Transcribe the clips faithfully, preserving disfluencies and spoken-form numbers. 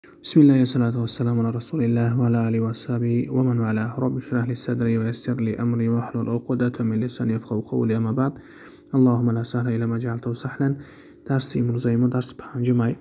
بسم الله والصلاة والسلام على رسول الله وعلى آله وصحبه ومن والاه. رب اشرح لي صدري ويسر لي أمري واحلل عقدة من لساني يفقهوا قولي. اما بعد، اللهم لا سهل إلا ما جعلته سهلا. درس امروزی ما درس پنجم.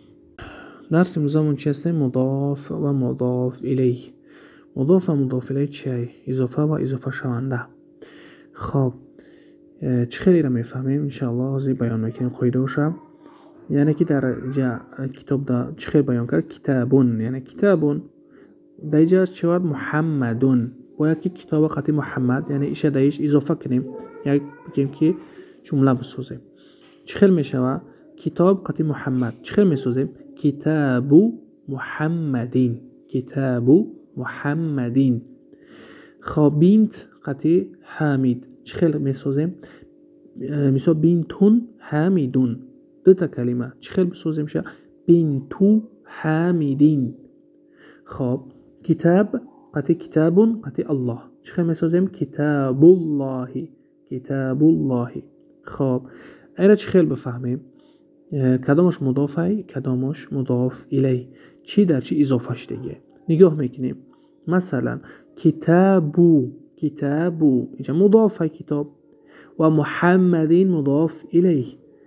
درس امروزمون چی هست؟ مضاف و مضاف الیه. مضاف و مضاف الیه چیه؟ اضافه و اضافه شونده. خب چه خیلی را میفهمیم انشاءالله. از بیان میکنیم قاعده وشم. یعنی که در جا کتاب دا چه خیلی بیان کرد؟ کتابون، یعنی کتابون در اینجا چه ورد؟ محمدون. باید که کتاب قطعی محمد، یعنی ایشه دایش اضافه کنیم، یک بگیم که جمله بسازیم. چه خیلی میشه؟ کتاب قطعی محمد. چه خیلی میسازیم؟ کتاب محمدین، کتاب محمدین. خب بینت قطعی حامید. چه خیلی میسازیم؟ مثلا بینتون حامیدون، دو تا کلمه. چه خیلی بسازیم شه؟ بینتو حامیدین. خب کتاب قطعی کتابون قطعی الله. چه خیلی میسازیم؟ کتاب الله، کتاب الله. خب اینا چه خیلی بفهمیم؟ کدامش مضافه، کدامش مضاف الیه، چی در چی اضافه شده. نگاه میکنیم مثلا کتابو، کتابو اینجا مضافه کتاب، و محمدین مضاف الیه.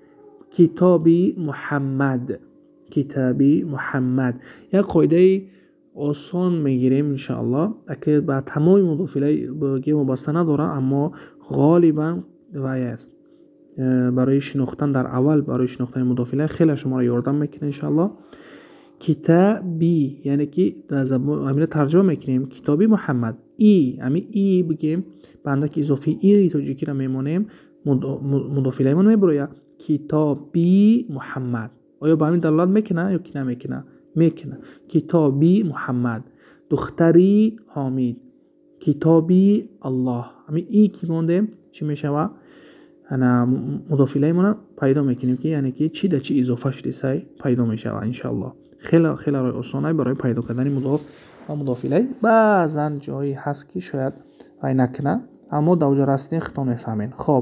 کتابی محمد، کتابی محمد. یک قاعده آسان میگیریم انشاءالله که با تمام مضاف الیه بگیم وابسته نداره، اما غالبا دوایی است. برای شناختن در اول برای شناختن مضاف الیه خیلی شما را یاردم میکنه انشاءالله. کتابی یعنی که در زبان امیر ترجمه میکنیم کتابی محمد. ای امی ای بگیم بنده که اضافی ای تو جکی را میمونیم مضاف الیه من میبرویه کتابی محمد. آیا با همین دلالت میکنه یا که نمیکنه؟ میکنه. کتابی محمد. دختری حامید. کتابی الله. امی ای که مونده چی میشه؟ انا مضاف الیه من پیدا میکنیم که یعنی که چی در چی اضافه شده سای پیدا میشه انشاءالله. خیلی خیلی رای آسانه برای پیدا کردن مضاف و مضاف الیه. بعضا جایی هست که شاید وای نکنه، اما در اونجا راستین خطا میفهمین. خب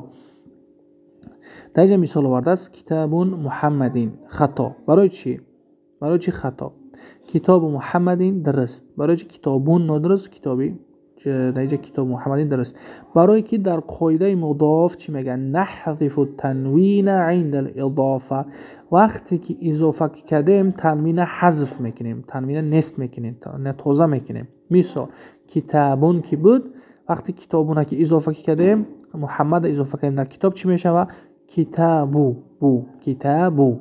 در اینجا مثال آورده است کتابون محمدین. خطا. برای چی؟ برای چی خطا؟ کتاب محمدین درست، برای چی کتابون ندرست؟ کتابی در اینجا کتاب محمدین درست. برای که در قاعده مضاف چی میگن؟ نحذف التنوین عند الاضافه. وقتی که اضافه کردیم تنوین حذف میکنیم، تنوین نست میکنیم، تازه میکنیم. مثال کتابون که بود، وقتی کتابونه که اضافه کردیم محمد اضافه کردیم در کتاب چی میشه؟ کتابو، بو کتابو.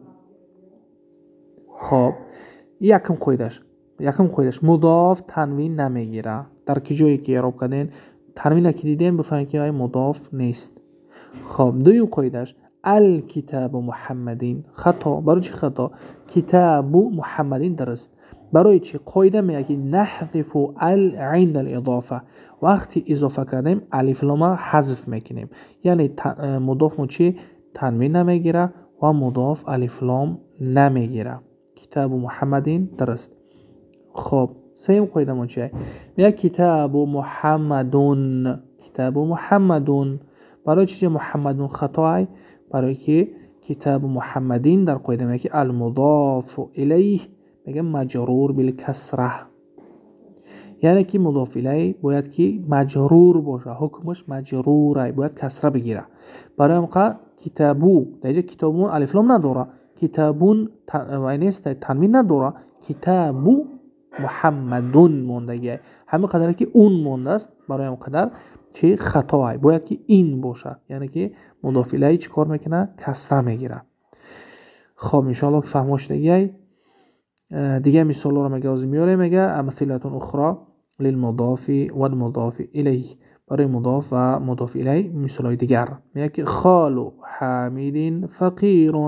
خب یکم قاعدهش یکم قاعدهش مضاف تنوین نمیگیره. در کی جایی که اعراب کردین تنوین که دیدین بفهمید که مضاف نیست. خب دویم قاعدهش الکتاب محمدین. خطا. برای چی خطا؟ کتاب محمدین درست. برای چی؟ قاعده میگه که نحذف ال عند الاضافه. وقتی اضافه کردیم الف لام حذف میکنیم، یعنی مضاف مو چی؟ تنوین نمیگیره و مضاف الف لام نمیگیره. کتاب محمدین درست. خب سیم قاعده ما چیه؟ میگه کتاب محمدون، کتاب محمدون. برای چی محمدون خطایی؟ برای که کتاب محمدین در قاعده میگه که المضاف الیه میگه مجرور بالکسره، یعنی که مضاف الیه باید که مجرور باشه، حکمش مجروره، باید کسره بگیره. برای موقع کتابو در اینجا کتابون الف لام نداره، کتابون و نیست تنوین نداره، کتابو محمدون موندگی. همین قدر که اون مونده است برای اون قدر چه خطایی، باید که این باشه، یعنی که مضاف الیه چی کار میکنه؟ کسره میگیره. خب انشاءالله که فهموش دیگه دیگه مثال رو میگه از میاره. میگه امثله اخرى للمضاف والمضاف الیه. برای مضاف و مضاف الیه مثال دیگر میگه که خال حامد فقیر.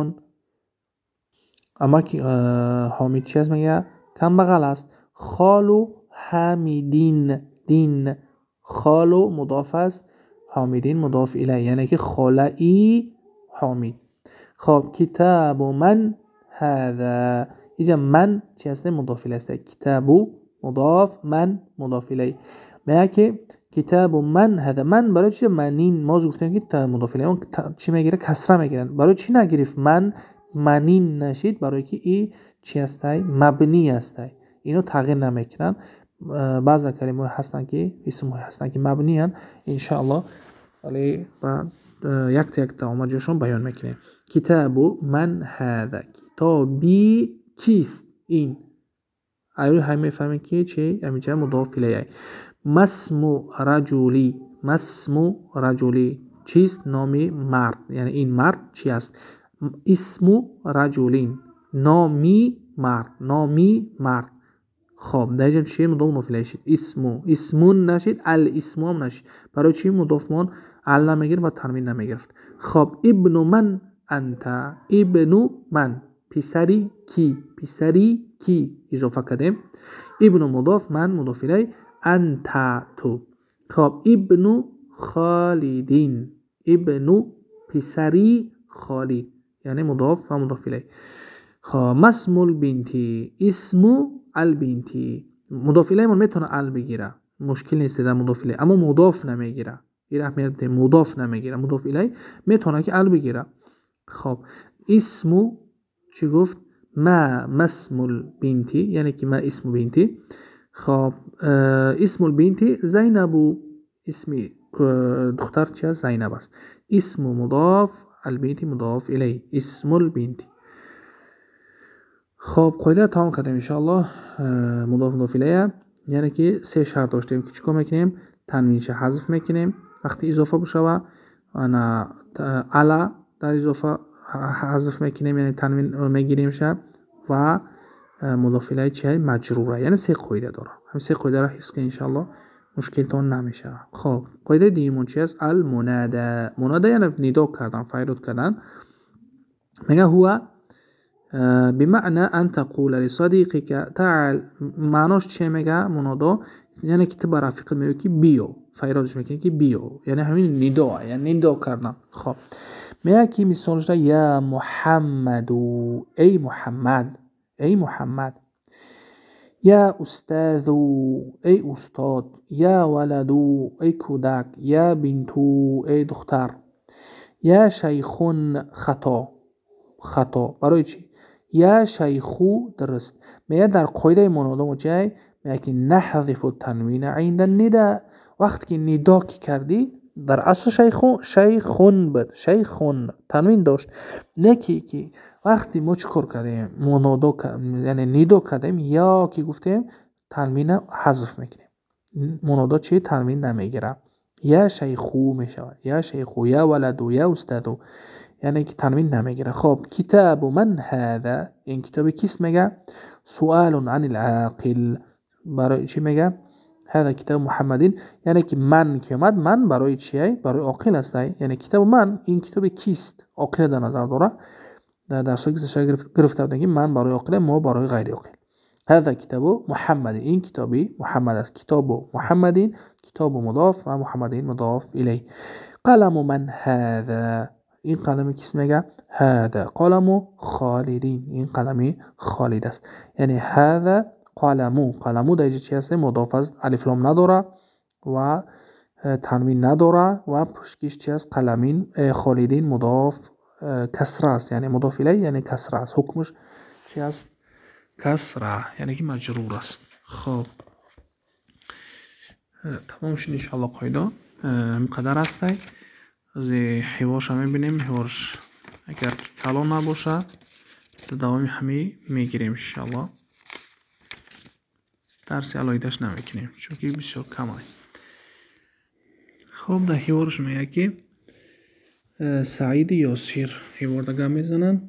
اما که حامد چی است؟ میگه کم بغل است. خالو حمیدین، دین خالو مضاف است، حامدین مضاف الیه، یعنی که خالئی حامد. خب کتاب من هذا. اینجا من چی است؟ مضاف الیه است. کتابو مضاف، من مضاف الیه. میگه که کتاب من هذا. من برای چی منین؟ ما گفتیم که مضاف الیه چی میگیره؟ کسره میگیره. برای چی نگرفت من منین نشید؟ برای که این چی هستای؟ مبنی هستای. اینو تغییر نمیکنن. بعضی کلمه هستن که اسم هستن که مبنی هستن. انشاءالله ولی با یک تا یک تا جاشون بیان میکنیم. کتاب من هذا، کتابی کیست این. ایوری همه میفهمین که چه همینجا مضاف الیه. مسم رجلی، مسم رجلی چیست؟ نام مرد. یعنی این مرد چی است؟ اسم رجلین، نامی مرد، نامی مرد. خب در اینجا چیه؟ مضاف مضاف الیه شد. اسمو اسمون نشید، الاسم هم نشید. برای چی؟ مضاف من ال نمیگرفت و تنوین نمیگرفت. خب ابن من انت، ابن من پسری کی، پسری کی اضافه کردیم. ابن مضاف، من مضاف الیه، انت تو. خب ابن خالدین، ابن پسری خالد یعنی مضاف و مضاف الیه. خب اسم البنتی، اسم البنتی مضاف الیه من میتونه ال بگیره، مشکل نیست در مضاف الیه، اما مضاف نمیگیره. این اهمیت ده، مضاف نمیگیره. مضاف الیه میتونه که ال بگیره. خب اسم چی گفت؟ ما مسم البنتی یعنی که ما اسم بنتی. خب اسم البنتی زینب، اسم دختر چی است؟ زینب است. اسم مضاف، البنتی مضاف الیه، اسم البنتی. خب قاعده رو تمام کردیم انشاءالله. مضاف مضاف الیه یعنی که سه شرط داشتیم که چیکار میکنیم؟ تنوینش حذف میکنیم وقتی اضافه بشه، انا علا در اضافه حذف میکنیم یعنی تنوین میگیریم شه، و مضاف الیه چیه؟ مجروره. یعنی سه قاعده داره. همین سه قاعده رو حفظ کنید انشاءالله مشکلتون نمیشه. خب قاعده دیگه چی است؟ المنادا. منادا یعنی ندا کردن، فریاد کردن. میگه هو بمعنى ان تقول لصديقك تعال. معناش چه میگه منادا؟ یعنی که تو برای رفیقت میگی که بیو، فریادش میکنی که بیو، یعنی همین ندا، یعنی ندا کردن. خب میگه که مثالش ده یا محمد، ای محمد، ای محمد. یا استاذ، ای استاد. یا ولد، ای کودک. یا بنتو، ای دختر. یا شیخون، خطا، خطا. برای چی؟ یا شیخو درست. میگه در قاعده منادا مجای میگه که نحذف التنوین عند النداء. وقتی که ندا کی کردی در اصل شیخون شیخون بود، شیخون تنوین داشت. نکی که وقتی ما چکار کردیم منادا یعنی ندا کردیم یا که گفتیم تنوین حذف میکنیم. منادا چی؟ تنوین نمیگیره. یا شیخو میشود، یا شیخو، یا ولدو، یا استادو، یعنی که تنوین نمیگیره. خب کتاب من هذا، این کتاب کیست؟ میگه سؤال عن العاقل. برای چی میگه هذا کتاب محمدین؟ یعنی که من که اومد، من برای چیه؟ برای عاقل است. یعنی کتاب من، این کتاب کیست؟ عاقل در نظر داره. در درس گذشته گرفته بودیم که من برای عاقل، ما برای غیر عاقل. هذا کتاب محمدین، این کتابی محمد است. کتاب محمدین، کتاب مضاف و محمدین مضاف الیه. قلم من هذا، این قلم کیست؟ میگه هذا قلم خالدین، این قلم خالد است. یعنی هذا قلمو، قلمو در اینجا چی هست؟ مضاف است، الف لام نداره و تنوین نداره و پشتش چی است؟ قلمین. خالدین مضاف کسره است، یعنی مضاف الیه یعنی کسره است. حکمش چی است؟ کسره، یعنی که مجرور است. خب تمام شد انشاءالله. قاعده همینقدر است. از حوارش هم میبینیم. حوارش اگر کلان نباشه در دوامی همه میگیریم انشاءالله. درس علایدش نمیکنیم چون که بسیار کمه. خب در حوارش میگه که سعید یاسیر حوار دگاه میزنن.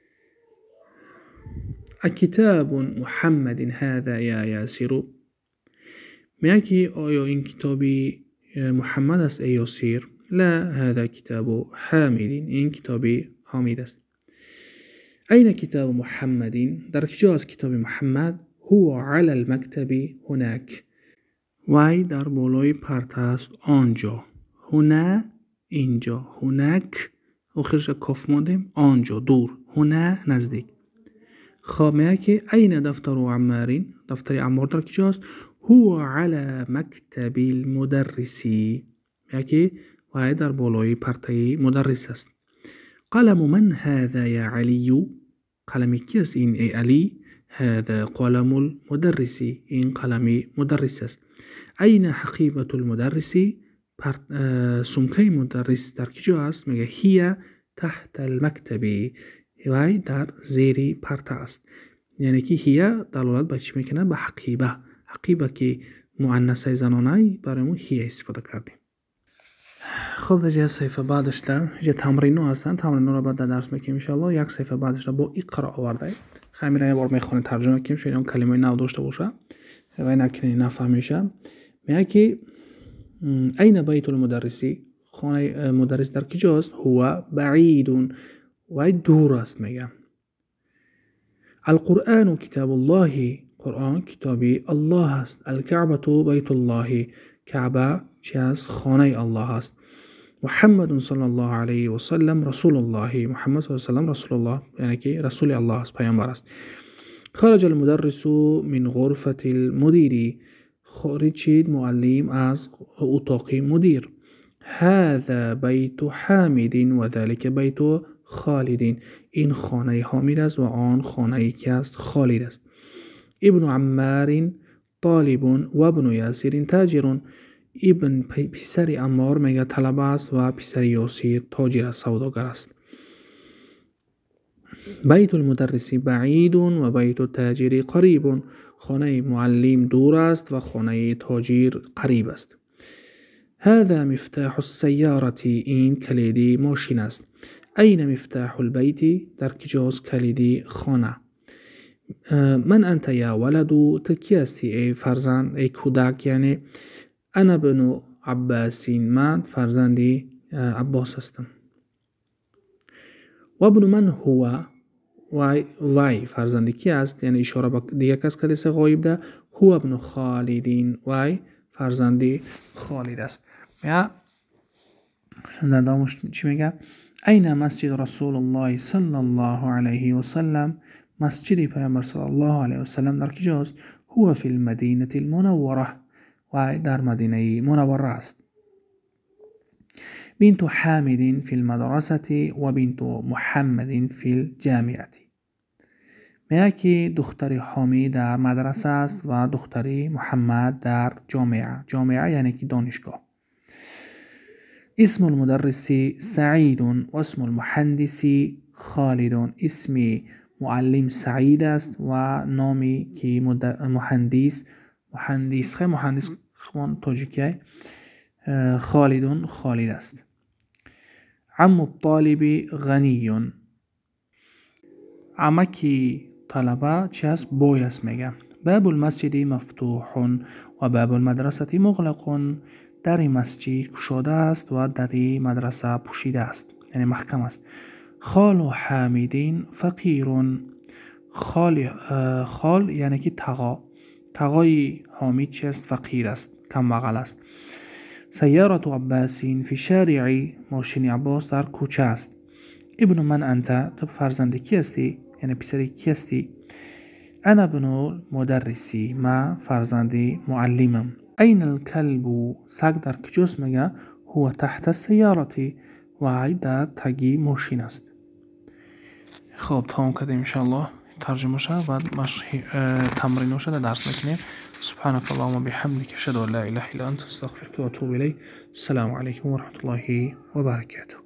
کتاب محمد هذا یا یاسیر. میگه که آیا این کتابی محمد است ای یاسیر؟ لا هذا کتاب حامدین، این کتابی حامد است. این کتاب محمدین، در کجا است کتاب محمد؟ هو علی المکتب هناک، وای در بالای پرده است آنجا. هنا اینجا، هناک آخرش کاف مادیم، آنجا دور، هنا نزدیک. خب میگه که این دفتر عمارین، دفتر عمار در کجا است؟ هو علی مکتب المدرسی، میگه که وای در بالای پرده مدرس است. قلم من هذا یا علی، قلم کی است این ای علی؟ هذا قلم المدرس، این قلم مدرس است. این حقیبة المدرس، سمکه مدرس در کجا است؟ میگه هی تحت المکتبی، وای در زیری پرده است. یعنی که هی دلالت به چی میکنه؟ به حقیبه. حقیبه که مؤنث زنانه، برای ما هی استفاده کردیم. خب در جه صحیفه بعدش در جه تمرین ها هستن، تمرین ها رو بعد در درس میکنیم انشاءالله. یک صحیفه بعدش در با اقرا آورده، خیلی یه بار میخونه ترجمه کنیم شاید اون کلمه نو داشته باشه و نکنی نفهمیشه. میگه که این بیت المدرسی، خانه مدرس در کجاست؟ هو بعید، و دور است. میگه القرآن کتاب الله، قرآن کتابی الله است. الکعبة بیت الله، کعبه چی است؟ خانه الله است. محمد صلی الله علیه و سلم رسول الله، محمد صلی الله علیه و سلم رسول الله، یعنی که رسول الله است، پیامبر است. خرج المدرس من غرفة المدير، خارجید معلم از اتاق مدیر. هذا بیت حامد و ذلك بیت خالد، این خانه حامد است و آن خانه که است خالد است. ابن عمار طالب و ابن یاسر تاجر، ابن پسر عمار میگه طلبه است و پسر یاسر تاجر است، سوداگر است. بیت المدرس بعید و بیت التاجر قریب، خانه معلم دور است و خانه تاجر قریب است. هذا مفتاح السیارة، این کلیدی ماشین است. این مفتاح البیت، در کجاست کلیدی خانه. من انت یا ولد، تکی هستی ای فرزند، ای کودک. یعنی انا بنو عباس، من فرزندی عباس هستم. و ابن من هو، وای وای فرزندی کی است؟ یعنی اشاره به دیگه کس که دست غایب ده. هو ابن خالدین، وای فرزندی خالد است. یا در دامش چی میگه؟ این مسجد رسول الله صلی الله علیه و سلم، مسجد پیامبر صلی الله علیه و سلم در کجاست؟ هو فی المدینه المنوره، و در مدینه منوره است. بنت حامد فی المدرسه و بنت محمد فی الجامعه، میگه که دختر حامد در مدرسه است و دختر محمد در جامعه. جامعه یعنی که دانشگاه. اسم المدرس سعید و اسم المهندس خالد، اسم معلم سعید است و نامی که مهندس مهندس خیلی مهندس خمان تاجیکه خالد خالد است. عم الطالب غنی، عمکی طلبه چی است؟ بوی است. میگه باب المسجد مفتوح و باب المدرسه مغلق، در مسجد گشاده است و در مدرسه پوشیده است، یعنی محکم است. خال حامدین فقیر، خال خال یعنی که تقا، تقای حامد چی است؟ فقیر است، کم بغل است. سیارة عباس فی شارع، ماشین عباس در کوچه است. ابن من انت، تو فرزند کی هستی؟ یعنی پسر کی هستی؟ انا ابن المدرسی، ما فرزند معلمم. این الکلب، سگ در کجاست؟ میگه هو تحت السیارة، و در تگی ماشین است. خب تمام کردیم انشاءالله ترجمه شد، بعد مش تمرین شد درس میکنیم. سبحانك اللهم وبحمدك اشهد ان لا اله الا انت استغفرك واتوب اليك. السلام عليكم ورحمة الله وبركاته.